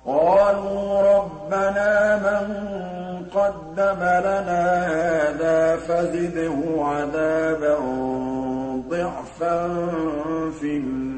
قَالُوا رَبَّنَا مَن قَدَّمَ لَنَا هَٰذَا فَزِدْهُ عَذَابًا ضِعْفًا فِي النَّارِ